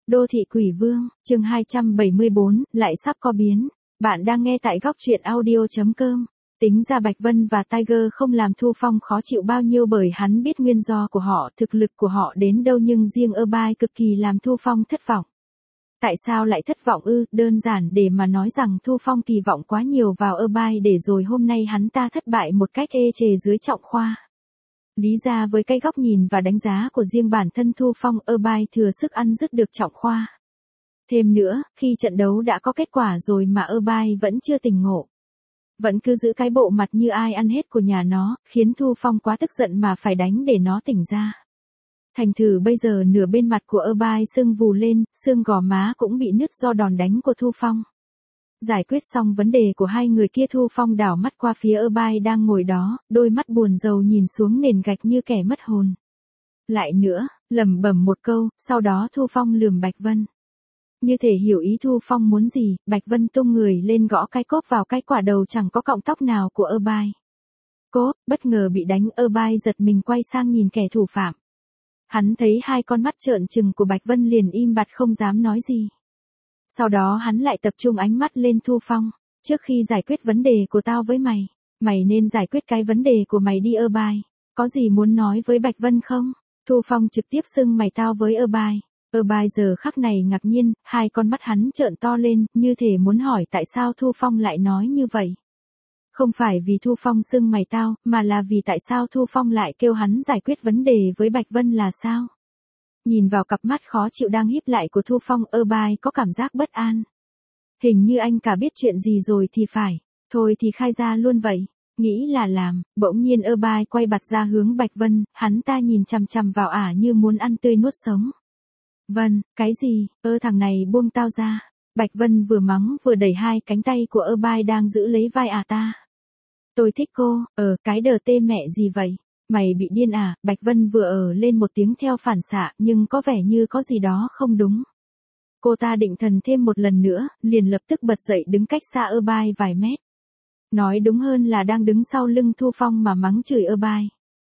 Đô thị quỷ vương, chương 274, lại sắp có biến. Bạn đang nghe tại góc truyện audio.com. Tính ra Bạch Vân và Tiger không làm Thu Phong khó chịu bao nhiêu bởi hắn biết nguyên do của họ, thực lực của họ đến đâu, nhưng riêng Bai cực kỳ làm Thu Phong thất vọng. Tại sao lại thất vọng ư? Đơn giản để mà nói rằng Thu Phong kỳ vọng quá nhiều vào Bai để rồi hôm nay hắn ta thất bại một cách ê chề dưới trọng khoa. Lý ra với cái góc nhìn và đánh giá của riêng bản thân Thu Phong, Bai thừa sức ăn dứt được trọng khoa. Thêm nữa, khi trận đấu đã có kết quả rồi mà Bai vẫn chưa tỉnh ngộ. Vẫn cứ giữ cái bộ mặt như ai ăn hết của nhà nó, khiến Thu Phong quá tức giận mà phải đánh để nó tỉnh ra. Thành thử bây giờ nửa bên mặt của Bai sưng vù lên, xương gò má cũng bị nứt do đòn đánh của Thu Phong. Giải quyết xong vấn đề của hai người kia, Thu Phong đảo mắt qua phía Bai đang ngồi đó, đôi mắt buồn rầu nhìn xuống nền gạch như kẻ mất hồn. Lại nữa, lẩm bẩm một câu, sau đó Thu Phong lườm Bạch Vân. Như thể hiểu ý Thu Phong muốn gì, Bạch Vân tung người lên gõ cái cốp vào cái quả đầu chẳng có cọng tóc nào của Bai. Cốp, bất ngờ bị đánh, Bai giật mình quay sang nhìn kẻ thủ phạm. Hắn thấy hai con mắt trợn trừng của Bạch Vân liền im bặt không dám nói gì. Sau đó hắn lại tập trung ánh mắt lên Thu Phong. Trước khi giải quyết vấn đề của tao với mày, mày nên giải quyết cái vấn đề của mày đi Bai. Có gì muốn nói với Bạch Vân không? Thu Phong trực tiếp xưng mày tao với Bai. Bai giờ khắc này ngạc nhiên, hai con mắt hắn trợn to lên, như thể muốn hỏi tại sao Thu Phong lại nói như vậy. Không phải vì Thu Phong xưng mày tao, mà là vì tại sao Thu Phong lại kêu hắn giải quyết vấn đề với Bạch Vân là sao? Nhìn vào cặp mắt khó chịu đang híp lại của Thu Phong, Bai có cảm giác bất an. Hình như anh cả biết chuyện gì rồi thì phải, thôi thì khai ra luôn vậy. Nghĩ là làm, bỗng nhiên Bai quay mặt ra hướng Bạch Vân, hắn ta nhìn chằm chằm vào như muốn ăn tươi nuốt sống. Vân, cái gì? Thằng này buông tao ra. Bạch Vân vừa mắng vừa đẩy hai cánh tay của Bai đang giữ lấy vai ta. Tôi thích cô, cái đờ tê mẹ gì vậy? Mày bị điên à? Bạch Vân vừa lên một tiếng theo phản xạ, nhưng có vẻ như có gì đó không đúng. Cô ta định thần thêm một lần nữa, liền lập tức bật dậy đứng cách xa Bai vài mét. Nói đúng hơn là đang đứng sau lưng Thu Phong mà mắng chửi Bai.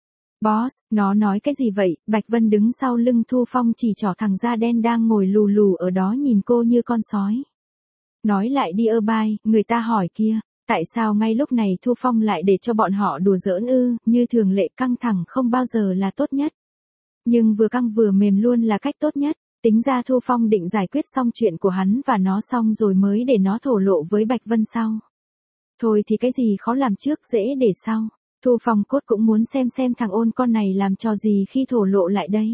Boss, nó nói cái gì vậy? Bạch Vân đứng sau lưng Thu Phong chỉ trỏ thằng da đen đang ngồi lù lù ở đó nhìn cô như con sói. Nói lại đi Bai, người ta hỏi kia. Tại sao ngay lúc này Thu Phong lại để cho bọn họ đùa giỡn như thường lệ căng thẳng không bao giờ là tốt nhất. Nhưng vừa căng vừa mềm luôn là cách tốt nhất. Tính ra Thu Phong định giải quyết xong chuyện của hắn và nó xong rồi mới để nó thổ lộ với Bạch Vân sau. Thôi thì cái gì khó làm trước dễ để sau. Thu Phong cốt cũng muốn xem thằng ôn con này làm trò gì khi thổ lộ lại đây.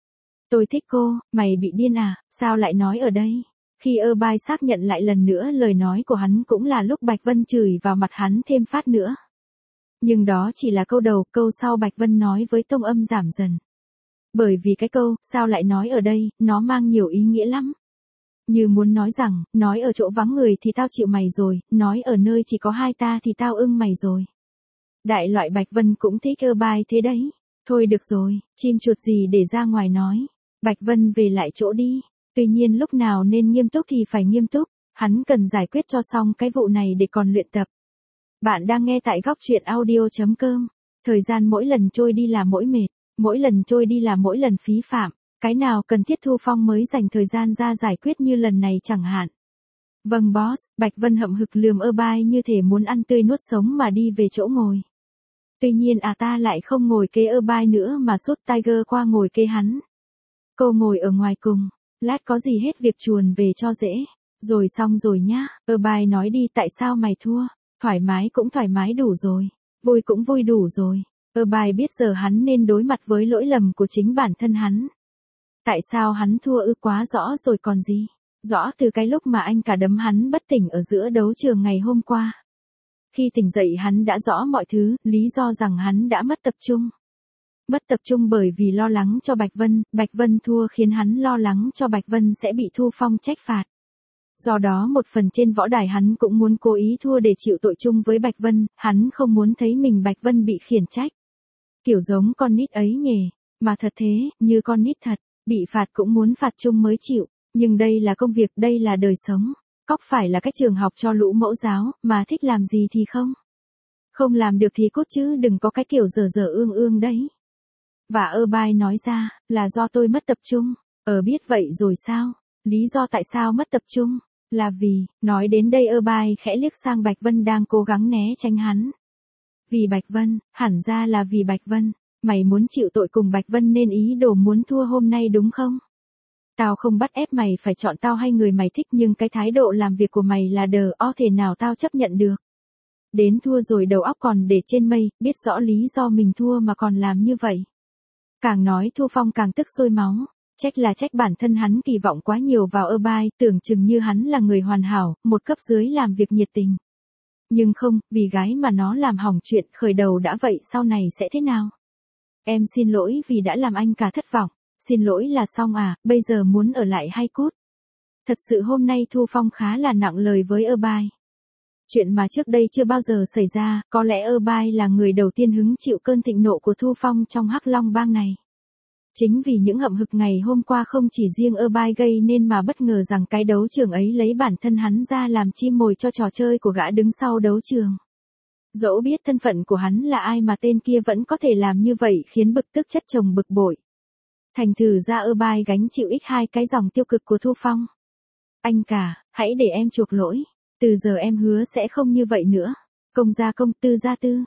Tôi thích cô, mày bị điên à, sao lại nói ở đây? Khi Bai xác nhận lại lần nữa lời nói của hắn cũng là lúc Bạch Vân chửi vào mặt hắn thêm phát nữa. Nhưng đó chỉ là câu đầu, câu sau Bạch Vân nói với tông âm giảm dần. Bởi vì cái câu, sao lại nói ở đây, nó mang nhiều ý nghĩa lắm. Như muốn nói rằng, nói ở chỗ vắng người thì tao chịu mày rồi, nói ở nơi chỉ có hai ta thì tao ưng mày rồi. Đại loại Bạch Vân cũng thích Bai thế đấy. Thôi được rồi, chim chuột gì để ra ngoài nói. Bạch Vân về lại chỗ đi. Tuy nhiên lúc nào nên nghiêm túc thì phải nghiêm túc. Hắn cần giải quyết cho xong cái vụ này để còn luyện tập. Bạn đang nghe tại góc truyện audio.com. Thời gian mỗi lần trôi đi là mỗi mệt. Mỗi lần trôi đi là mỗi lần phí phạm. Cái nào cần thiết Thu Phong mới dành thời gian ra giải quyết như lần này chẳng hạn. Vâng boss, Bạch Vân hậm hực lườm Bai như thể muốn ăn tươi nuốt sống mà đi về chỗ ngồi. Tuy nhiên ta lại không ngồi kế Bai nữa mà sút Tiger qua ngồi kế hắn. Cô ngồi ở ngoài cùng, lát có gì hết việc chuồn về cho dễ. Rồi xong rồi nhá, Bai nói đi tại sao mày thua, thoải mái cũng thoải mái đủ rồi, vui cũng vui đủ rồi. Bai biết giờ hắn nên đối mặt với lỗi lầm của chính bản thân hắn. Tại sao hắn thua quá rõ rồi còn gì, rõ từ cái lúc mà anh cả đấm hắn bất tỉnh ở giữa đấu trường ngày hôm qua. Khi tỉnh dậy hắn đã rõ mọi thứ, lý do rằng hắn đã mất tập trung. Mất tập trung bởi vì lo lắng cho Bạch Vân thua khiến hắn lo lắng cho Bạch Vân sẽ bị Thu Phong trách phạt. Do đó một phần trên võ đài hắn cũng muốn cố ý thua để chịu tội chung với Bạch Vân, hắn không muốn thấy mình Bạch Vân bị khiển trách. Kiểu giống con nít ấy nhỉ, mà thật thế, như con nít thật, bị phạt cũng muốn phạt chung mới chịu, nhưng đây là công việc, đây là đời sống. Cóc phải là cách trường học cho lũ mẫu giáo, mà thích làm gì thì không. Không làm được thì cút chứ đừng có cái kiểu dở dở ương đấy. Và Bai nói ra, là do tôi mất tập trung. Biết vậy rồi sao? Lý do tại sao mất tập trung? Là vì, nói đến đây Bai khẽ liếc sang Bạch Vân đang cố gắng né tránh hắn. Vì Bạch Vân, hẳn ra là vì Bạch Vân. Mày muốn chịu tội cùng Bạch Vân nên ý đồ muốn thua hôm nay đúng không? Tao không bắt ép mày phải chọn tao hay người mày thích nhưng cái thái độ làm việc của mày là thể nào tao chấp nhận được. Đến thua rồi đầu óc còn để trên mây, biết rõ lý do mình thua mà còn làm như vậy. Càng nói Thu Phong càng tức sôi máu. Trách bản thân hắn kỳ vọng quá nhiều vào Bai, tưởng chừng như hắn là người hoàn hảo, một cấp dưới làm việc nhiệt tình. Nhưng không, vì gái mà nó làm hỏng chuyện khởi đầu đã vậy sau này sẽ thế nào? Em xin lỗi vì đã làm anh cả thất vọng. Xin lỗi là xong à, bây giờ muốn ở lại hay cút? Thật sự hôm nay Thu Phong khá là nặng lời với Bai. Chuyện mà trước đây chưa bao giờ xảy ra, có lẽ Bai là người đầu tiên hứng chịu cơn thịnh nộ của Thu Phong trong Hắc Long bang này. Chính vì những hậm hực ngày hôm qua không chỉ riêng Bai gây nên mà bất ngờ rằng cái đấu trường ấy lấy bản thân hắn ra làm chim mồi cho trò chơi của gã đứng sau đấu trường. Dẫu biết thân phận của hắn là ai mà tên kia vẫn có thể làm như vậy khiến bực tức chất chồng bực bội. Thành thử ra Bai gánh chịu x2 cái dòng tiêu cực của Thu Phong. Anh cả, hãy để em chuộc lỗi. Từ giờ em hứa sẽ không như vậy nữa. Công ra công, tư ra tư.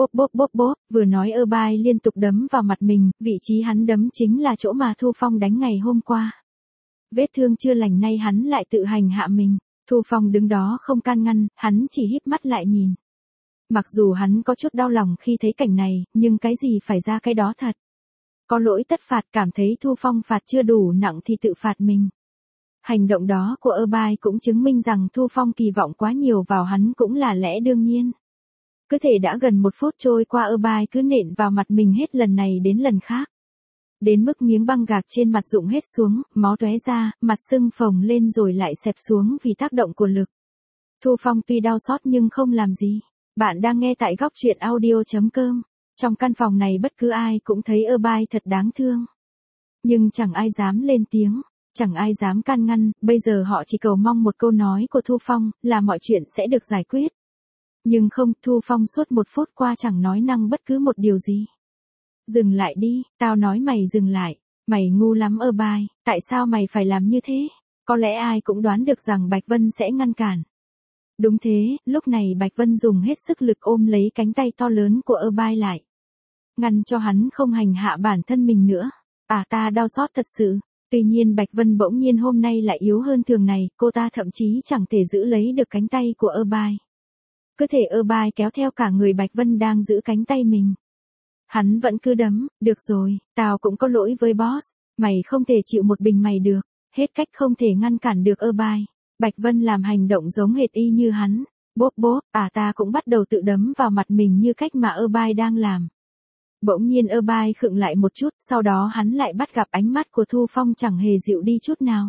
Bốp, vừa nói Bai liên tục đấm vào mặt mình, vị trí hắn đấm chính là chỗ mà Thu Phong đánh ngày hôm qua. Vết thương chưa lành nay hắn lại tự hành hạ mình. Thu Phong đứng đó không can ngăn, hắn chỉ híp mắt lại nhìn. Mặc dù hắn có chút đau lòng khi thấy cảnh này, nhưng cái gì phải ra cái đó thật. Có lỗi tất phạt, cảm thấy Thu Phong phạt chưa đủ nặng thì tự phạt mình. Hành động đó của Bai cũng chứng minh rằng Thu Phong kỳ vọng quá nhiều vào hắn cũng là lẽ đương nhiên. Cứ thể đã gần 1 phút trôi qua Bai cứ nện vào mặt mình hết lần này đến lần khác. Đến mức miếng băng gạc trên mặt rụng hết xuống, máu tóe ra, mặt sưng phồng lên rồi lại xẹp xuống vì tác động của lực. Thu Phong tuy đau xót nhưng không làm gì. Bạn đang nghe tại góc truyện audio.com. Trong căn phòng này bất cứ ai cũng thấy Bai thật đáng thương. Nhưng chẳng ai dám lên tiếng, chẳng ai dám can ngăn, bây giờ họ chỉ cầu mong một câu nói của Thu Phong là mọi chuyện sẽ được giải quyết. Nhưng không, Thu Phong suốt 1 phút qua chẳng nói năng bất cứ một điều gì. Dừng lại đi, tao nói mày dừng lại. Mày ngu lắm Bai, tại sao mày phải làm như thế? Có lẽ ai cũng đoán được rằng Bạch Vân sẽ ngăn cản. Đúng thế, lúc này Bạch Vân dùng hết sức lực ôm lấy cánh tay to lớn của Bai lại. Ngăn cho hắn không hành hạ bản thân mình nữa. À ta đau xót thật sự. Tuy nhiên Bạch Vân bỗng nhiên hôm nay lại yếu hơn thường này, cô ta thậm chí chẳng thể giữ lấy được cánh tay của Bai. Cứ thể Bai kéo theo cả người Bạch Vân đang giữ cánh tay mình. Hắn vẫn cứ đấm, được rồi, tao cũng có lỗi với boss, mày không thể chịu một mình mày được, hết cách không thể ngăn cản được Bai. Bạch Vân làm hành động giống hệt y như hắn. Bốp, ta cũng bắt đầu tự đấm vào mặt mình như cách mà Bai đang làm. Bỗng nhiên Bai khựng lại một chút, sau đó hắn lại bắt gặp ánh mắt của Thu Phong chẳng hề dịu đi chút nào.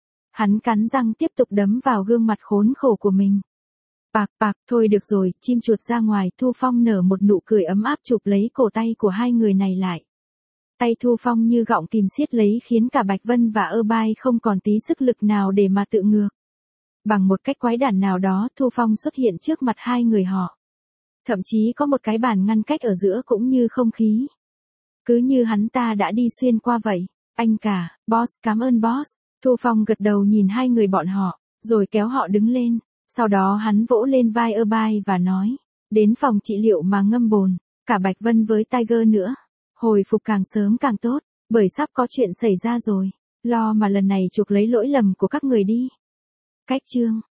Hắn cắn răng tiếp tục đấm vào gương mặt khốn khổ của mình. Bạc, thôi được rồi, chim chuột ra ngoài, Thu Phong nở một nụ cười ấm áp chụp lấy cổ tay của hai người này lại. Tay Thu Phong như gọng kìm siết lấy khiến cả Bạch Vân và Bai không còn tí sức lực nào để mà tự ngược. Bằng một cách quái đản nào đó, Thu Phong xuất hiện trước mặt hai người họ. Thậm chí có một cái bàn ngăn cách ở giữa cũng như không khí. Cứ như hắn ta đã đi xuyên qua vậy. Anh cả, boss, cảm ơn boss. Thu Phong gật đầu nhìn hai người bọn họ, rồi kéo họ đứng lên. Sau đó hắn vỗ lên vai Bai và nói, đến phòng trị liệu mà ngâm bồn, cả Bạch Vân với Tiger nữa. Hồi phục càng sớm càng tốt, bởi sắp có chuyện xảy ra rồi. Lo mà lần này chuộc lấy lỗi lầm của các người đi. Cách chương